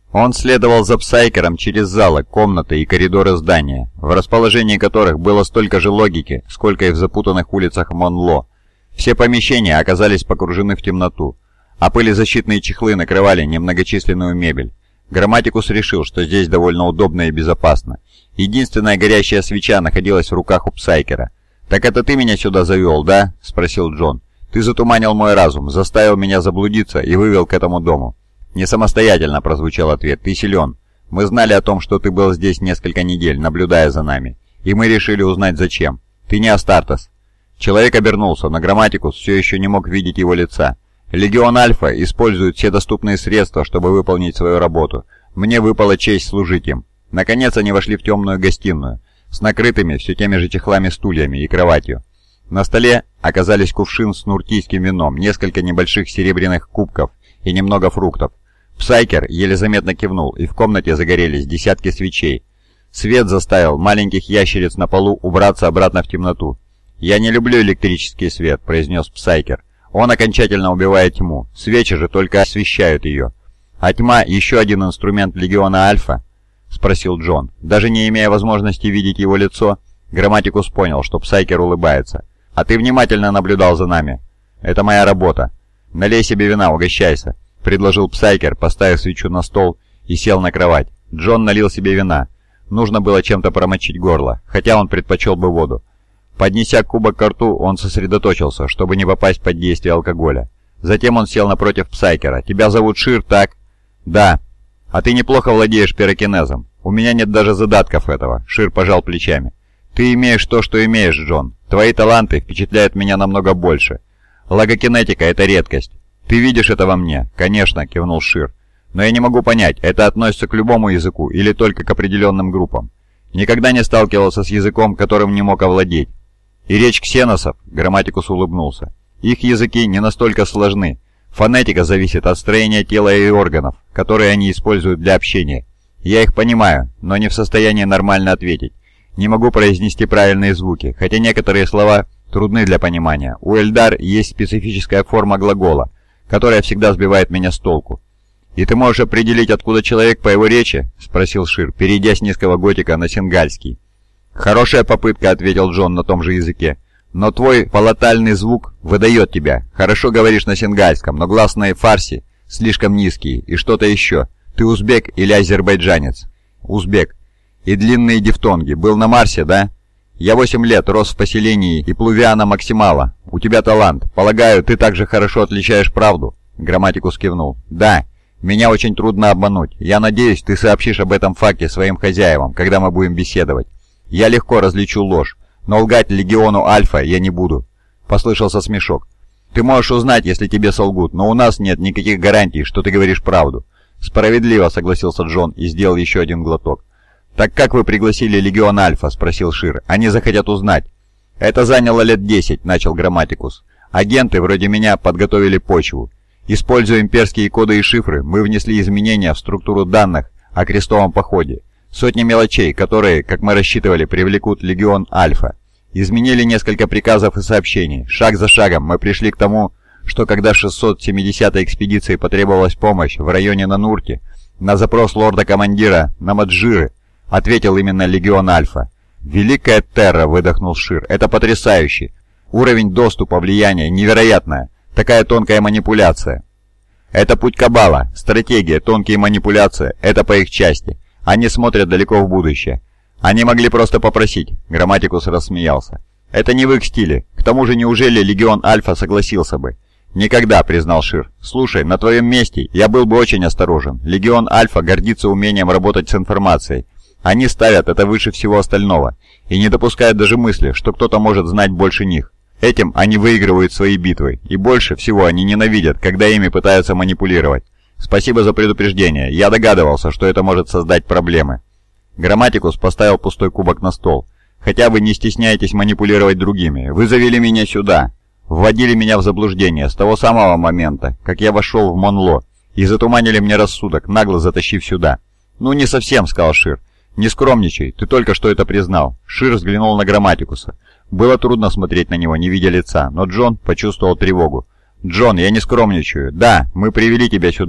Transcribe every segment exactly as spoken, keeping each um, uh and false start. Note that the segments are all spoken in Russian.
Он следовал за Псайкером через залы, комнаты и коридоры здания, в расположении которых было столько же логики, сколько и в запутанных улицах Монло. Все помещения оказались погружены в темноту, а пылезащитные чехлы накрывали немногочисленную мебель. Грамматикус решил, что здесь довольно удобно и безопасно. Единственная горящая свеча находилась в руках у Псайкера. «Так это ты меня сюда завел, да?» – спросил Джон. «Ты затуманил мой разум, заставил меня заблудиться и вывел к этому дому». «Не самостоятельно», – прозвучал ответ. «Ты силен. Мы знали о том, что ты был здесь несколько недель, наблюдая за нами. И мы решили узнать, зачем. Ты не Астартес». Человек обернулся, но Грамматикус все еще не мог видеть его лица. «Легион Альфа использует все доступные средства, чтобы выполнить свою работу. Мне выпала честь служить им». Наконец они вошли в темную гостиную, с накрытыми все теми же чехлами стульями и кроватью. На столе оказались кувшин с нуртийским вином, несколько небольших серебряных кубков и немного фруктов. Псайкер еле заметно кивнул, и в комнате загорелись десятки свечей. Свет заставил маленьких ящериц на полу убраться обратно в темноту. «Я не люблю электрический свет», — произнес Псайкер. «Он окончательно убивает тьму, свечи же только освещают ее». «А тьма — еще один инструмент Легиона Альфа?» — спросил Джон. Даже не имея возможности видеть его лицо, Грамматикус понял, что Псайкер улыбается. «А ты внимательно наблюдал за нами. Это моя работа. Налей себе вина, угощайся», — предложил Псайкер, поставив свечу на стол и сел на кровать. Джон налил себе вина. Нужно было чем-то промочить горло, хотя он предпочел бы воду. Поднеся кубок ко рту, он сосредоточился, чтобы не попасть под действие алкоголя. Затем он сел напротив Псайкера. «Тебя зовут Шир, так?» «Да». «А ты неплохо владеешь пирокинезом. У меня нет даже задатков этого», — Шир пожал плечами. «Ты имеешь то, что имеешь, Джон. Твои таланты впечатляют меня намного больше. Логокинетика — это редкость. Ты видишь это во мне?» «Конечно», — кивнул Шир. «Но я не могу понять, это относится к любому языку или только к определенным группам. Никогда не сталкивался с языком, которым не мог овладеть». «И речь ксеносов?» — Грамматикус улыбнулся. «Их языки не настолько сложны. Фонетика зависит от строения тела и органов, которые они используют для общения. Я их понимаю, но не в состоянии нормально ответить. Не могу произнести правильные звуки, хотя некоторые слова трудны для понимания. У Эльдар есть специфическая форма глагола, которая всегда сбивает меня с толку». «И ты можешь определить, откуда человек по его речи?» — спросил Шир, перейдя с низкого готика на сингальский. «Хорошая попытка», — ответил Джон на том же языке. «Но твой палатальный звук выдает тебя. Хорошо говоришь на сингальском, но гласные фарси слишком низкие. И что-то еще. Ты узбек или азербайджанец?» «Узбек. И длинные дифтонги. Был на Марсе, да?» «Я восемь лет, рос в поселении и Плувиана Максимала. У тебя талант. Полагаю, ты также хорошо отличаешь правду?» Грамматикус кивнул. «Да. Меня очень трудно обмануть. Я надеюсь, ты сообщишь об этом факте своим хозяевам, когда мы будем беседовать. Я легко различу ложь, но лгать Легиону Альфа я не буду». Послышался смешок. «Ты можешь узнать, если тебе солгут, но у нас нет никаких гарантий, что ты говоришь правду». «Справедливо», — согласился Джон и сделал еще один глоток. «Так как вы пригласили Легион Альфа?» — спросил Шир. «Они захотят узнать». «Это заняло лет десять», — начал Грамматикус. «Агенты вроде меня подготовили почву. Используя имперские коды и шифры, мы внесли изменения в структуру данных о крестовом походе. Сотни мелочей, которые, как мы рассчитывали, привлекут Легион Альфа. Изменили несколько приказов и сообщений. Шаг за шагом мы пришли к тому, что когда шестьсот семидесятой экспедиции потребовалась помощь в районе Нанурки, на запрос лорда-командира Намаджиры ответил именно Легион Альфа. «Великая Терра», — выдохнул Шир, — «это потрясающе. Уровень доступа, влияния невероятное. Такая тонкая манипуляция». «Это путь Каббала. Стратегия, тонкие манипуляции — это по их части. Они смотрят далеко в будущее. Они могли просто попросить», — Грамматикус рассмеялся. «Это не в их стиле. К тому же, неужели Легион Альфа согласился бы?» «Никогда», — признал Шир. «Слушай, на твоем месте я был бы очень осторожен. Легион Альфа гордится умением работать с информацией. Они ставят это выше всего остального и не допускают даже мысли, что кто-то может знать больше них. Этим они выигрывают свои битвы, и больше всего они ненавидят, когда ими пытаются манипулировать. Спасибо за предупреждение. Я догадывался, что это может создать проблемы». Грамматикус поставил пустой кубок на стол. «Хотя вы не стесняетесь манипулировать другими. Вы завели меня сюда. Вводили меня в заблуждение с того самого момента, как я вошел в Монло, и затуманили мне рассудок, нагло затащив сюда». «Ну, не совсем», — сказал Шир. «Не скромничай, ты только что это признал». Шир взглянул на Грамматикуса. Было трудно смотреть на него, не видя лица, но Джон почувствовал тревогу. «Джон, я не скромничаю. Да, мы привели тебя сюда.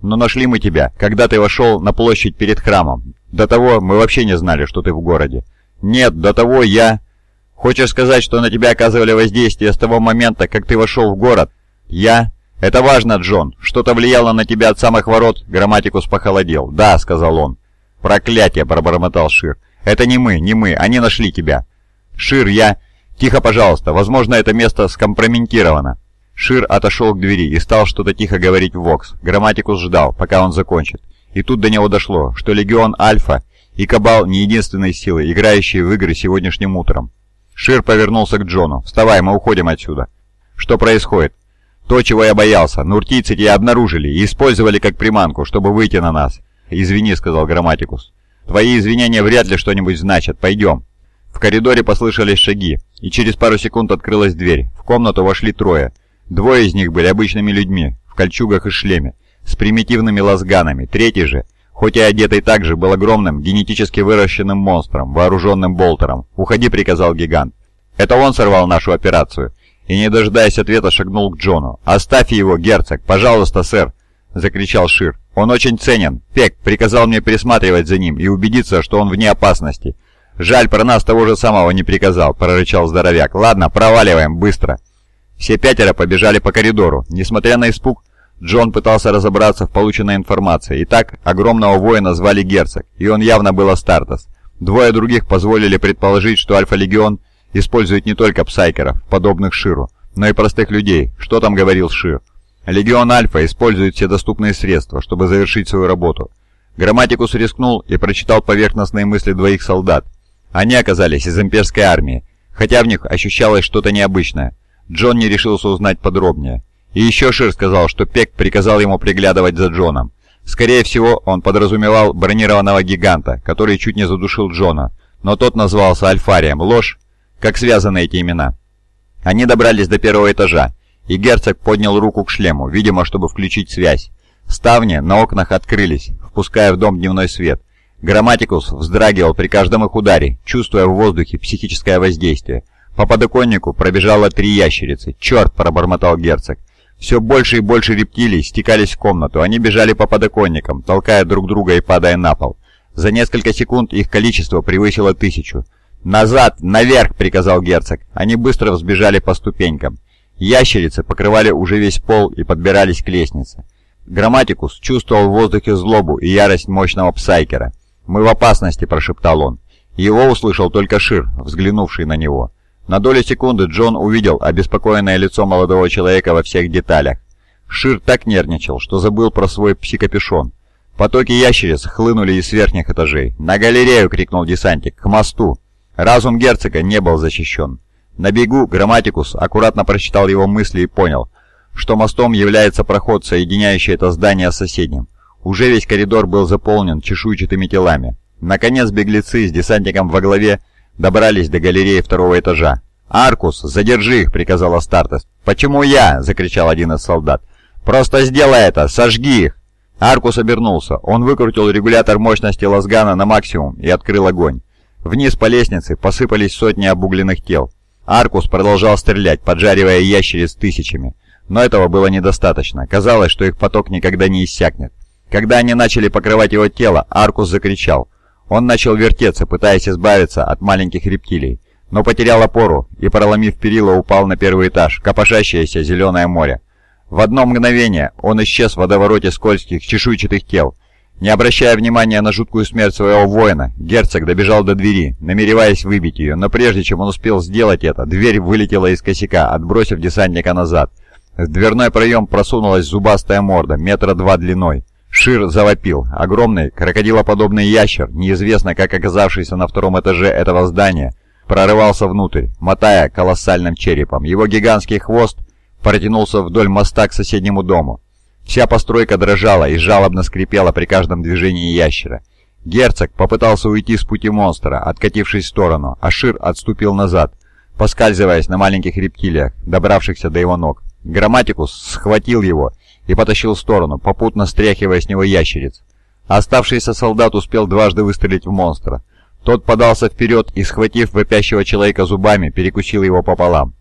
но нашли мы тебя, когда ты вошел на площадь перед храмом. До того мы вообще не знали, что ты в городе. Нет, до того я... Хочешь сказать, что на тебя оказывали воздействие с того момента, как ты вошел в город? Я... Это важно, Джон. Что-то влияло на тебя от самых ворот?» Грамматикус похолодел. «Да», — сказал он. «Проклятие!» — пробормотал Шир. «Это не мы, не мы. Они нашли тебя». «Шир, я...» «Тихо, пожалуйста. Возможно, это место скомпрометировано». Шир отошел к двери и стал что-то тихо говорить в Вокс. Грамматикус ждал, пока он закончит. И тут до него дошло, что Легион Альфа и Кабал не единственные силы, играющие в игры сегодняшним утром. Шир повернулся к Джону. «Вставай, мы уходим отсюда». «Что происходит?» «То, чего я боялся. Нуртийцы тебя обнаружили и использовали как приманку, чтобы выйти на нас». «Извини», — сказал Грамматикус. «Твои извинения вряд ли что-нибудь значат. Пойдем». В коридоре послышались шаги, и через пару секунд открылась дверь. В комнату вошли трое. Двое из них были обычными людьми, в кольчугах и шлеме, с примитивными лазганами. Третий же, хоть и одетый так же, был огромным, генетически выращенным монстром, вооруженным болтером. «Уходи», — приказал гигант. «Это он сорвал нашу операцию». И, не дожидаясь ответа, шагнул к Джону. «Оставь его, герцог! Пожалуйста, сэр!» — закричал Шир. «Он очень ценен. Пек приказал мне присматривать за ним и убедиться, что он вне опасности». «Жаль, про нас того же самого не приказал», — прорычал здоровяк. «Ладно, проваливаем, быстро». Все пятеро побежали по коридору. Несмотря на испуг, Джон пытался разобраться в полученной информации. Итак, огромного воина звали Герцог, и он явно был Астартес. Двое других позволили предположить, что Альфа-Легион использует не только псайкеров, подобных Ширу, но и простых людей. Что там говорил Шир? Легион Альфа использует все доступные средства, чтобы завершить свою работу. Грамматикус рискнул и прочитал поверхностные мысли двоих солдат. Они оказались из имперской армии, хотя в них ощущалось что-то необычное. Джон не решился узнать подробнее. И еще Шир сказал, что Пек приказал ему приглядывать за Джоном. Скорее всего, он подразумевал бронированного гиганта, который чуть не задушил Джона, но тот назвался Альфарием. Ложь? Как связаны эти имена? Они добрались до первого этажа, и герцог поднял руку к шлему, видимо, чтобы включить связь. Ставни на окнах открылись, впуская в дом дневной свет. Грамматикус вздрагивал при каждом их ударе, чувствуя в воздухе психическое воздействие. По подоконнику пробежало три ящерицы. «Черт!» – пробормотал герцог. Все больше и больше рептилий стекались в комнату. Они бежали по подоконникам, толкая друг друга и падая на пол. За несколько секунд их количество превысило тысячу. «Назад! Наверх!» – приказал герцог. Они быстро взбежали по ступенькам. Ящерицы покрывали уже весь пол и подбирались к лестнице. Грамматикус чувствовал в воздухе злобу и ярость мощного псайкера. «Мы в опасности!» – прошептал он. Его услышал только Шир, взглянувший на него. На долю секунды Джон увидел обеспокоенное лицо молодого человека во всех деталях. Шир так нервничал, что забыл про свой псикапюшон. Потоки ящериц хлынули из верхних этажей. «На галерею!» – крикнул десантник. «К мосту!» Разум герцога не был защищен. На бегу Грамматикус аккуратно прочитал его мысли и понял, что мостом является проход, соединяющий это здание с соседним. Уже весь коридор был заполнен чешуйчатыми телами. Наконец беглецы с десантником во главе добрались до галереи второго этажа. «Аркус, задержи их!» — приказал Астартес. «Почему я?» — закричал один из солдат. «Просто сделай это! Сожги их!» Аркус обернулся. Он выкрутил регулятор мощности лазгана на максимум и открыл огонь. Вниз по лестнице посыпались сотни обугленных тел. Аркус продолжал стрелять, поджаривая ящериц тысячами. Но этого было недостаточно. Казалось, что их поток никогда не иссякнет. Когда они начали покрывать его тело, Аркус закричал. Он начал вертеться, пытаясь избавиться от маленьких рептилий, но потерял опору и, проломив перила, упал на первый этаж, копошащееся зеленое море. В одно мгновение он исчез в водовороте скользких, чешуйчатых тел. Не обращая внимания на жуткую смерть своего воина, герцог добежал до двери, намереваясь выбить ее, но прежде чем он успел сделать это, дверь вылетела из косяка, отбросив десантника назад. В дверной проем просунулась зубастая морда, метра два длиной. Шир завопил. Огромный, крокодилоподобный ящер, неизвестно как оказавшийся на втором этаже этого здания, прорывался внутрь, мотая колоссальным черепом. Его гигантский хвост протянулся вдоль моста к соседнему дому. Вся постройка дрожала и жалобно скрипела при каждом движении ящера. Герцог попытался уйти с пути монстра, откатившись в сторону, а Шир отступил назад, поскальзываясь на маленьких рептилиях, добравшихся до его ног. Грамматикус схватил его и потащил в сторону, попутно стряхивая с него ящериц. Оставшийся солдат успел дважды выстрелить в монстра. Тот подался вперед и, схватив вопящего человека зубами, перекусил его пополам.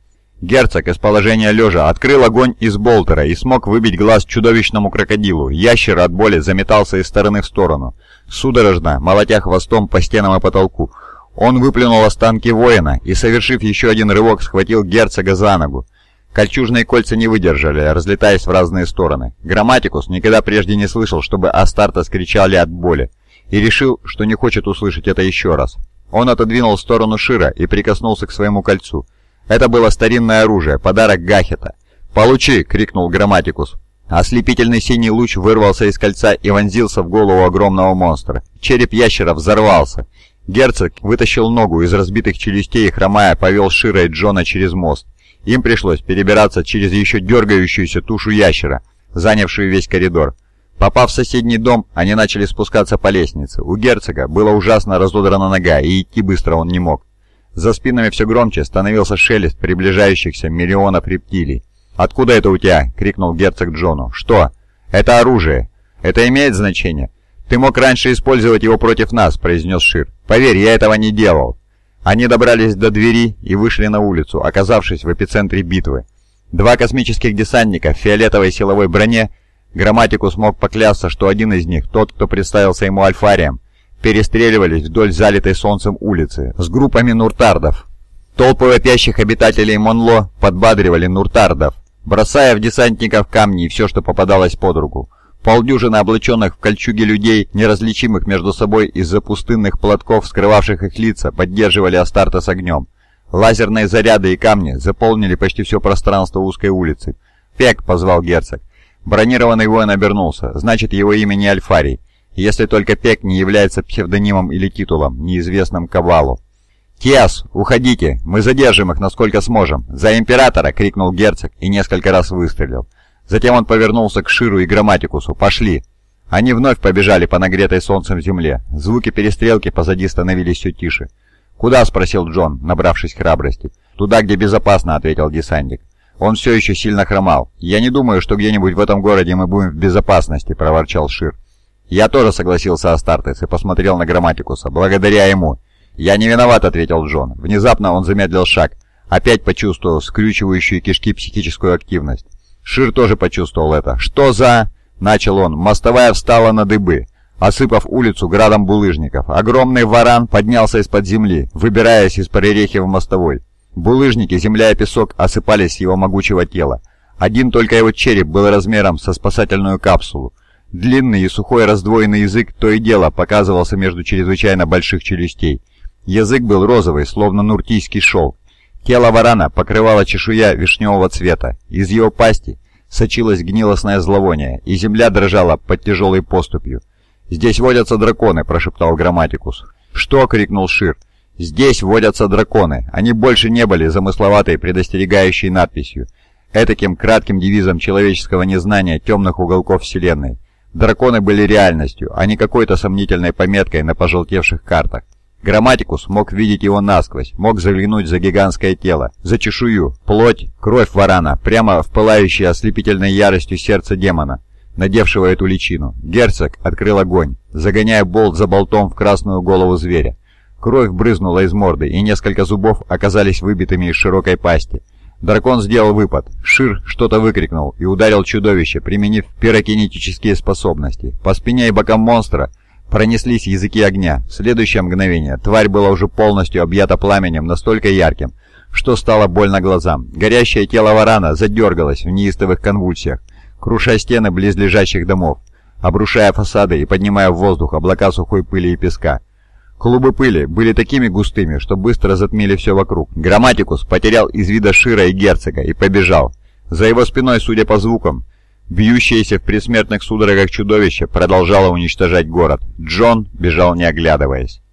Герцог из положения лежа открыл огонь из болтера и смог выбить глаз чудовищному крокодилу. Ящер от боли заметался из стороны в сторону, судорожно молотя хвостом по стенам и потолку. Он выплюнул останки воина и, совершив еще один рывок, схватил герцога за ногу. Кольчужные кольца не выдержали, разлетаясь в разные стороны. Грамматикус никогда прежде не слышал, чтобы Астартес кричали от боли, и решил, что не хочет услышать это еще раз. Он отодвинул в сторону Шира и прикоснулся к своему кольцу. Это было старинное оружие, подарок Гахета. «Получи!» — крикнул Грамматикус. Ослепительный синий луч вырвался из кольца и вонзился в голову огромного монстра. Череп ящера взорвался. Герцог вытащил ногу из разбитых челюстей и, хромая, повел Шира и Джона через мост. Им пришлось перебираться через еще дергающуюся тушу ящера, занявшую весь коридор. Попав в соседний дом, они начали спускаться по лестнице. У герцога была ужасно разодрана нога, и идти быстро он не мог. За спинами все громче становился шелест приближающихся миллионов рептилий. «Откуда это у тебя?» — крикнул герцог Джону. «Что?» «Это оружие. Это имеет значение?» «Ты мог раньше использовать его против нас», — произнес Шир. «Поверь, я этого не делал». Они добрались до двери и вышли на улицу, оказавшись в эпицентре битвы. Два космических десантника в фиолетовой силовой броне, Грамматикус мог поклясться, что один из них, тот, кто представился ему Альфарием, перестреливались вдоль залитой солнцем улицы с группами нуртардов. Толпы вопящих обитателей Монло подбадривали нуртардов, бросая в десантников камни и все, что попадалось под руку. Полдюжины облаченных в кольчуги людей, неразличимых между собой из-за пустынных платков, скрывавших их лица, поддерживали Астартес огнем. Лазерные заряды и камни заполнили почти все пространство узкой улицы. «Пек!» — позвал герцог. Бронированный воин обернулся. Значит, его имя не Альфарий, если только Пек не является псевдонимом или титулом, неизвестным Кабалу. «Тиас, уходите! Мы задержим их, насколько сможем!» «За Императора!» — крикнул герцог и несколько раз выстрелил. Затем он повернулся к Ширу и Грамматикусу. «Пошли!» Они вновь побежали по нагретой солнцем земле. Звуки перестрелки позади становились все тише. «Куда?» — спросил Джон, набравшись храбрости. «Туда, где безопасно», — ответил десантник. Он все еще сильно хромал. «Я не думаю, что где-нибудь в этом городе мы будем в безопасности», — проворчал Шир. «Я тоже согласился Астартес и посмотрел на Грамматикуса. Благодаря ему». «Я не виноват», — ответил Джон. Внезапно он замедлил шаг, опять почувствовал скрючивающую кишки психическую активность. Шир тоже почувствовал это. «Что за...» — начал он. Мостовая встала на дыбы, осыпав улицу градом булыжников. Огромный варан поднялся из-под земли, выбираясь из прорехи в мостовой. Булыжники, земля и песок осыпались с его могучего тела. Один только его череп был размером со спасательную капсулу. Длинный и сухой раздвоенный язык то и дело показывался между чрезвычайно больших челюстей. Язык был розовый, словно нуртийский шелк. Тело варана покрывала чешуя вишневого цвета. Из его пасти сочилось гнилостное зловоние, и земля дрожала под тяжелой поступью. «Здесь водятся драконы», — прошептал Грамматикус. «Что?» — крикнул Шир. «Здесь водятся драконы». Они больше не были замысловатой предостерегающей надписью, этаким кратким девизом человеческого незнания темных уголков Вселенной. Драконы были реальностью, а не какой-то сомнительной пометкой на пожелтевших картах. Грамматикус мог видеть его насквозь, мог заглянуть за гигантское тело, за чешую, плоть, кровь варана, прямо в пылающее ослепительной яростью сердце демона, надевшего эту личину. Герцог открыл огонь, загоняя болт за болтом в красную голову зверя. Кровь брызнула из морды, и несколько зубов оказались выбитыми из широкой пасти. Дракон сделал выпад. Шир что-то выкрикнул и ударил чудовище, применив пирокинетические способности. По спине и бокам монстра пронеслись языки огня. В следующее мгновение тварь была уже полностью объята пламенем настолько ярким, что стало больно глазам. Горящее тело варана задергалось в неистовых конвульсиях, круша стены близлежащих домов, обрушая фасады и поднимая в воздух облака сухой пыли и песка. Клубы пыли были такими густыми, что быстро затмили все вокруг. Грамматикус потерял из вида Шира и герцога и побежал. За его спиной, судя по звукам, бьющееся в предсмертных судорогах чудовище продолжало уничтожать город. Джон бежал не оглядываясь.